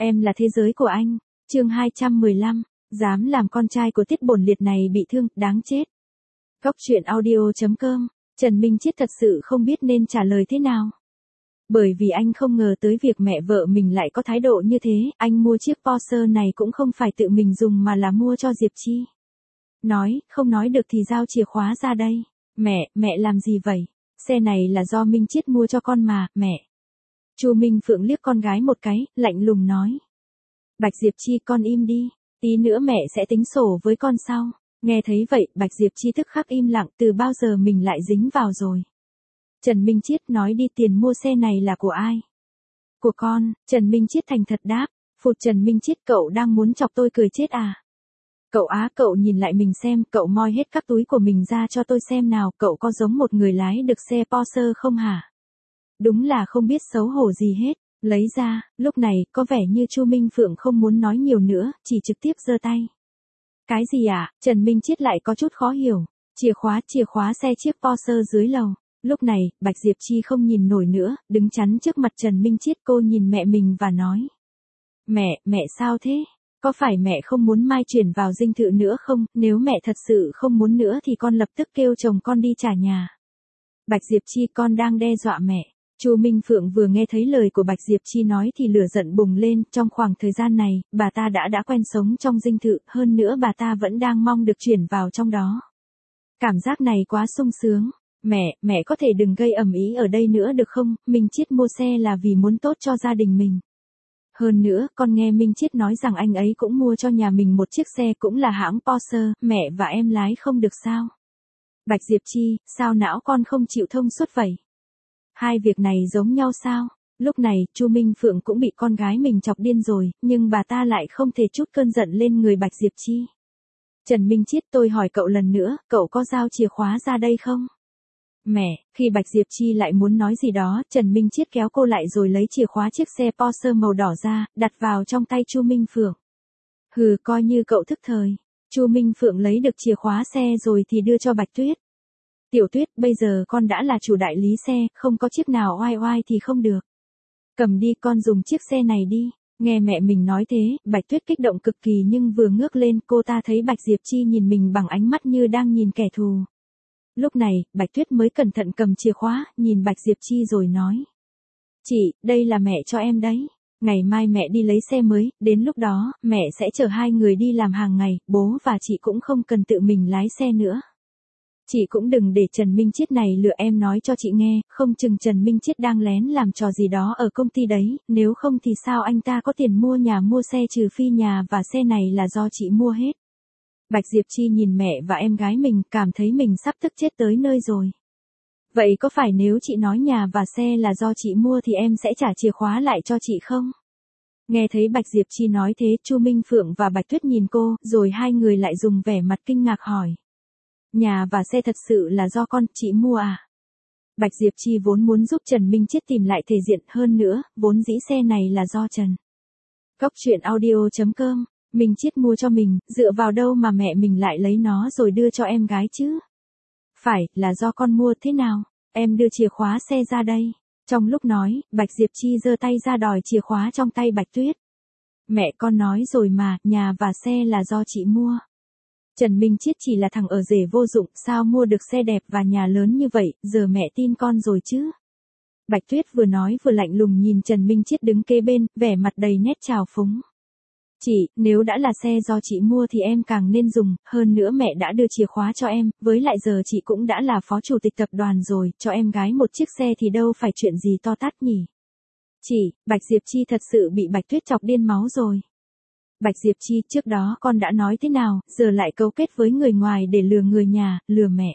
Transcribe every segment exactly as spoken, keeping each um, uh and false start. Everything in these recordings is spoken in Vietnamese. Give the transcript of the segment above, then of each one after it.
Em là thế giới của anh. Chương hai trăm mười lăm, dám làm con trai của Tiết Bổn Liệt này bị thương, đáng chết. Góc truyện audio chấm com. Trần Minh Chiết thật sự không biết nên trả lời thế nào. Bởi vì anh không ngờ tới việc mẹ vợ mình lại có thái độ như thế, anh mua chiếc Porsche này cũng không phải tự mình dùng mà là mua cho Diệp Chi. Nói, không nói được thì giao chìa khóa ra đây. Mẹ, mẹ làm gì vậy? Xe này là do Minh Chiết mua cho con mà, mẹ. Chu Minh Phượng liếc con gái một cái, lạnh lùng nói. Bạch Diệp Chi, con im đi, tí nữa mẹ sẽ tính sổ với con sau. Nghe thấy vậy, Bạch Diệp Chi tức khắc im lặng, từ bao giờ mình lại dính vào rồi. Trần Minh Chiết nói đi, tiền mua xe này là của ai? Của con. Trần Minh Chiết thành thật đáp. Phụt, Trần Minh Chiết, cậu đang muốn chọc tôi cười chết à? Cậu á, cậu nhìn lại mình xem, cậu moi hết các túi của mình ra cho tôi xem nào, cậu có giống một người lái được xe Porsche không hả? Đúng là không biết xấu hổ gì hết. Lấy ra, lúc này, có vẻ như Chu Minh Phượng không muốn nói nhiều nữa, chỉ trực tiếp giơ tay. Cái gì ạ? À? Trần Minh Chiết lại có chút khó hiểu. Chìa khóa, chìa khóa xe chiếc Porsche dưới lầu. Lúc này, Bạch Diệp Chi không nhìn nổi nữa, đứng chắn trước mặt Trần Minh Chiết, cô nhìn mẹ mình và nói. Mẹ, mẹ sao thế? Có phải mẹ không muốn Mai chuyển vào dinh thự nữa không? Nếu mẹ thật sự không muốn nữa thì con lập tức kêu chồng con đi trả nhà. Bạch Diệp Chi, con đang đe dọa mẹ. Chu Minh Phượng vừa nghe thấy lời của Bạch Diệp Chi nói thì lửa giận bùng lên, trong khoảng thời gian này, bà ta đã đã quen sống trong dinh thự, hơn nữa bà ta vẫn đang mong được chuyển vào trong đó. Cảm giác này quá sung sướng. Mẹ, mẹ có thể đừng gây ầm ĩ ở đây nữa được không? Minh Chiết mua xe là vì muốn tốt cho gia đình mình. Hơn nữa, con nghe Minh Chiết nói rằng anh ấy cũng mua cho nhà mình một chiếc xe cũng là hãng Porsche, mẹ và em lái không được sao? Bạch Diệp Chi, sao não con không chịu thông suốt vậy? Hai việc này giống nhau sao? Lúc này, Chu Minh Phượng cũng bị con gái mình chọc điên rồi, nhưng bà ta lại không thể trút cơn giận lên người Bạch Diệp Chi. Trần Minh Chiết, tôi hỏi cậu lần nữa, cậu có giao chìa khóa ra đây không? Mẹ, khi Bạch Diệp Chi lại muốn nói gì đó, Trần Minh Chiết kéo cô lại rồi lấy chìa khóa chiếc xe Porsche màu đỏ ra, đặt vào trong tay Chu Minh Phượng. Hừ, coi như cậu thức thời. Chu Minh Phượng lấy được chìa khóa xe rồi thì đưa cho Bạch Tuyết. Tiểu Tuyết, bây giờ con đã là chủ đại lý xe, không có chiếc nào oai oai thì không được. Cầm đi, con dùng chiếc xe này đi. Nghe mẹ mình nói thế, Bạch Tuyết kích động cực kỳ nhưng vừa ngước lên cô ta thấy Bạch Diệp Chi nhìn mình bằng ánh mắt như đang nhìn kẻ thù. Lúc này, Bạch Tuyết mới cẩn thận cầm chìa khóa, nhìn Bạch Diệp Chi rồi nói. Chị, đây là mẹ cho em đấy. Ngày mai mẹ đi lấy xe mới, đến lúc đó, mẹ sẽ chở hai người đi làm hàng ngày, bố và chị cũng không cần tự mình lái xe nữa. Chị cũng đừng để Trần Minh Chiết này lừa em, nói cho chị nghe, không chừng Trần Minh Chiết đang lén làm trò gì đó ở công ty đấy, nếu không thì sao anh ta có tiền mua nhà mua xe, trừ phi nhà và xe này là do chị mua hết. Bạch Diệp Chi nhìn mẹ và em gái mình, cảm thấy mình sắp tức chết tới nơi rồi. Vậy có phải nếu chị nói nhà và xe là do chị mua thì em sẽ trả chìa khóa lại cho chị không? Nghe thấy Bạch Diệp Chi nói thế, Chu Minh Phượng và Bạch Tuyết nhìn cô, rồi hai người lại dùng vẻ mặt kinh ngạc hỏi. Nhà và xe thật sự là do con, chị mua à? Bạch Diệp Chi vốn muốn giúp Trần Minh Chiết tìm lại thể diện, hơn nữa, vốn dĩ xe này là do Trần. Góc truyện audio chấm com. Minh Chiết mua cho mình, dựa vào đâu mà mẹ mình lại lấy nó rồi đưa cho em gái chứ? Phải, là do con mua, thế nào? Em đưa chìa khóa xe ra đây. Trong lúc nói, Bạch Diệp Chi giơ tay ra đòi chìa khóa trong tay Bạch Tuyết. Mẹ con nói rồi mà, nhà và xe là do chị mua. Trần Minh Chiết chỉ là thằng ở rể vô dụng, sao mua được xe đẹp và nhà lớn như vậy, giờ mẹ tin con rồi chứ? Bạch Tuyết vừa nói vừa lạnh lùng nhìn Trần Minh Chiết đứng kế bên, vẻ mặt đầy nét trào phúng. Chị, nếu đã là xe do chị mua thì em càng nên dùng, hơn nữa mẹ đã đưa chìa khóa cho em, với lại giờ chị cũng đã là phó chủ tịch tập đoàn rồi, cho em gái một chiếc xe thì đâu phải chuyện gì to tát nhỉ. Chị, Bạch Diệp Chi thật sự bị Bạch Tuyết chọc điên máu rồi. Bạch Diệp Chi, trước đó con đã nói thế nào, giờ lại cấu kết với người ngoài để lừa người nhà, lừa mẹ.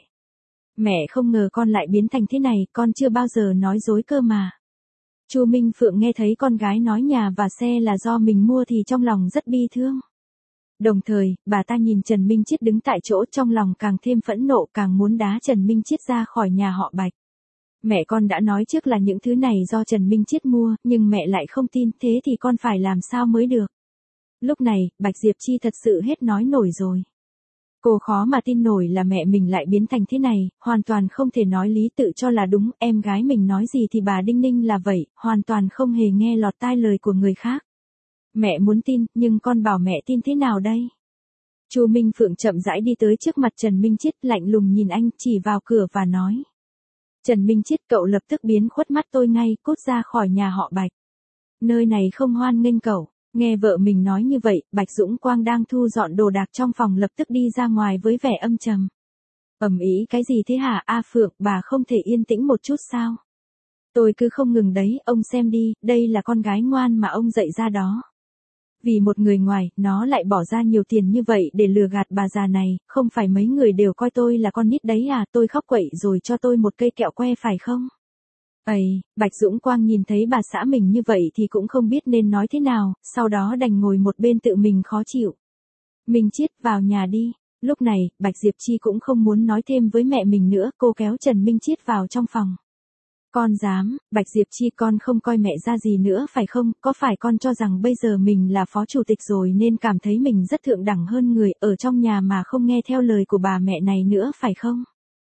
Mẹ không ngờ con lại biến thành thế này, con chưa bao giờ nói dối cơ mà. Chu Minh Phượng nghe thấy con gái nói nhà và xe là do mình mua thì trong lòng rất bi thương. Đồng thời, bà ta nhìn Trần Minh Chiết đứng tại chỗ, trong lòng càng thêm phẫn nộ, càng muốn đá Trần Minh Chiết ra khỏi nhà họ Bạch. Mẹ con đã nói trước là những thứ này do Trần Minh Chiết mua, nhưng mẹ lại không tin, thế thì con phải làm sao mới được. Lúc này, Bạch Diệp Chi thật sự hết nói nổi rồi. Cô khó mà tin nổi là mẹ mình lại biến thành thế này, hoàn toàn không thể nói lý tự cho là đúng, em gái mình nói gì thì bà đinh ninh là vậy, hoàn toàn không hề nghe lọt tai lời của người khác. Mẹ muốn tin, nhưng con bảo mẹ tin thế nào đây? Chu Minh Phượng chậm rãi đi tới trước mặt Trần Minh Chiết, lạnh lùng nhìn anh, chỉ vào cửa và nói. Trần Minh Chiết, cậu lập tức biến khuất mắt tôi ngay, cút ra khỏi nhà họ Bạch. Nơi này không hoan nghênh cậu. Nghe vợ mình nói như vậy, Bạch Dũng Quang đang thu dọn đồ đạc trong phòng lập tức đi ra ngoài với vẻ âm trầm. Ầm ĩ cái gì thế hả? A Phượng, bà không thể yên tĩnh một chút sao? Tôi cứ không ngừng đấy, ông xem đi, đây là con gái ngoan mà ông dạy ra đó. Vì một người ngoài, nó lại bỏ ra nhiều tiền như vậy để lừa gạt bà già này, không phải mấy người đều coi tôi là con nít đấy à, tôi khóc quậy rồi cho tôi một cây kẹo que phải không? Ây, Bạch Dũng Quang nhìn thấy bà xã mình như vậy thì cũng không biết nên nói thế nào, sau đó đành ngồi một bên tự mình khó chịu. Minh Chiết, vào nhà đi. Lúc này, Bạch Diệp Chi cũng không muốn nói thêm với mẹ mình nữa, cô kéo Trần Minh Chiết vào trong phòng. Con dám, Bạch Diệp Chi, con không coi mẹ ra gì nữa phải không? Có phải con cho rằng bây giờ mình là phó chủ tịch rồi nên cảm thấy mình rất thượng đẳng hơn người ở trong nhà mà không nghe theo lời của bà mẹ này nữa phải không?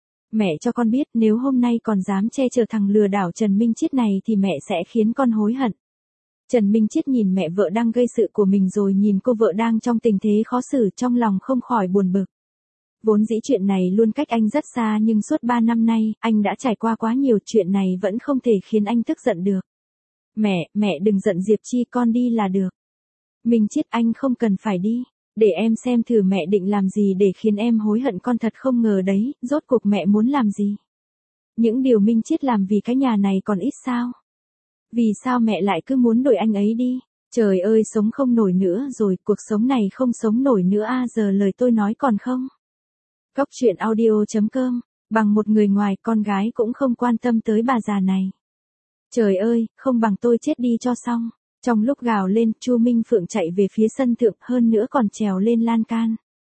Mẹ cho con biết nếu hôm nay còn dám che chở thằng lừa đảo Trần Minh Chiết này thì mẹ sẽ khiến con hối hận. Trần Minh Chiết nhìn mẹ vợ đang gây sự của mình rồi nhìn cô vợ đang trong tình thế khó xử, trong lòng không khỏi buồn bực. Vốn dĩ chuyện này luôn cách anh rất xa nhưng suốt ba năm nay, anh đã trải qua quá nhiều chuyện này vẫn không thể khiến anh tức giận được. Mẹ, mẹ đừng giận Diệp Chi, con đi là được. Minh Chiết, anh không cần phải đi. Để em xem thử mẹ định làm gì để khiến em hối hận, con thật không ngờ đấy, rốt cuộc mẹ muốn làm gì. Những điều Minh Chiết làm vì cái nhà này còn ít sao? Vì sao mẹ lại cứ muốn đuổi anh ấy đi? Trời ơi, sống không nổi nữa rồi, cuộc sống này không sống nổi nữa a à, giờ lời tôi nói còn không? Cóc truyện audio chấm com, bằng một người ngoài, con gái cũng không quan tâm tới bà già này. Trời ơi, không bằng tôi chết đi cho xong. Trong lúc gào lên, Chu Minh Phượng chạy về phía sân thượng, hơn nữa còn trèo lên lan can.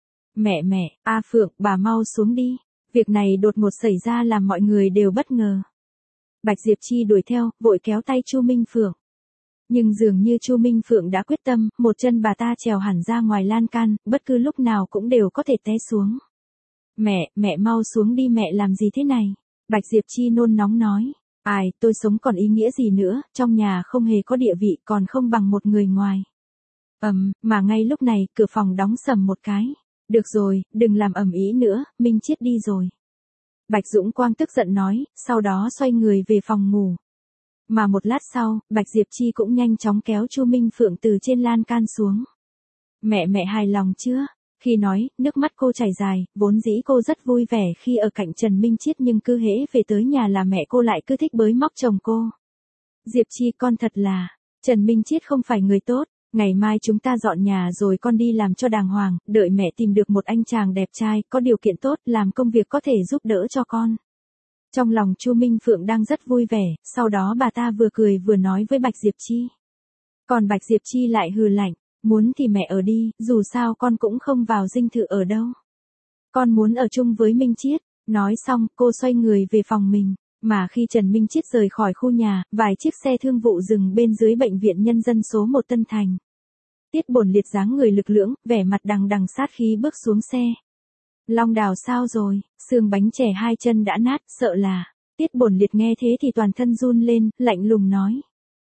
Mẹ mẹ, A Phượng, bà mau xuống đi. Việc này đột ngột xảy ra làm mọi người đều bất ngờ. Bạch Diệp Chi đuổi theo, vội kéo tay Chu Minh Phượng. Nhưng dường như Chu Minh Phượng đã quyết tâm, một chân bà ta trèo hẳn ra ngoài lan can, bất cứ lúc nào cũng đều có thể té xuống. Mẹ, mẹ mau xuống đi, mẹ làm gì thế này? Bạch Diệp Chi nôn nóng nói. Ai, tôi sống còn ý nghĩa gì nữa, trong nhà không hề có địa vị còn không bằng một người ngoài. Ầm, um, mà ngay lúc này, cửa phòng đóng sầm một cái. Được rồi, đừng làm ầm ĩ nữa, Minh Chiết đi rồi. Bạch Dũng Quang tức giận nói, sau đó xoay người về phòng ngủ. Mà một lát sau, Bạch Diệp Chi cũng nhanh chóng kéo Chu Minh Phượng từ trên lan can xuống. Mẹ mẹ hài lòng chưa? Khi nói, nước mắt cô chảy dài, vốn dĩ cô rất vui vẻ khi ở cạnh Trần Minh Chiết nhưng cứ hễ về tới nhà là mẹ cô lại cứ thích bới móc chồng cô. Diệp Chi, con thật là, Trần Minh Chiết không phải người tốt, ngày mai chúng ta dọn nhà rồi con đi làm cho đàng hoàng, đợi mẹ tìm được một anh chàng đẹp trai, có điều kiện tốt, làm công việc có thể giúp đỡ cho con. Trong lòng Chu Minh Phượng đang rất vui vẻ, sau đó bà ta vừa cười vừa nói với Bạch Diệp Chi. Còn Bạch Diệp Chi lại hừ lạnh. Muốn thì mẹ ở đi, dù sao con cũng không vào dinh thự ở đâu. Con muốn ở chung với Minh Chiết. Nói xong, cô xoay người về phòng mình. Mà khi Trần Minh Chiết rời khỏi khu nhà, vài chiếc xe thương vụ dừng bên dưới bệnh viện nhân dân số một Tân Thành. Tiết Bổn Liệt dáng người lực lưỡng, vẻ mặt đằng đằng sát khí bước xuống xe. Long Đào sao rồi, xương bánh chè hai chân đã nát, sợ là. Tiết Bổn Liệt nghe thế thì toàn thân run lên, lạnh lùng nói.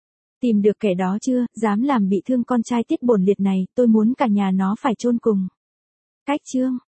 Tìm được kẻ đó chưa, dám làm bị thương con trai Tiết Bổn Liệt này, tôi muốn cả nhà nó phải chôn cùng. Cách chương.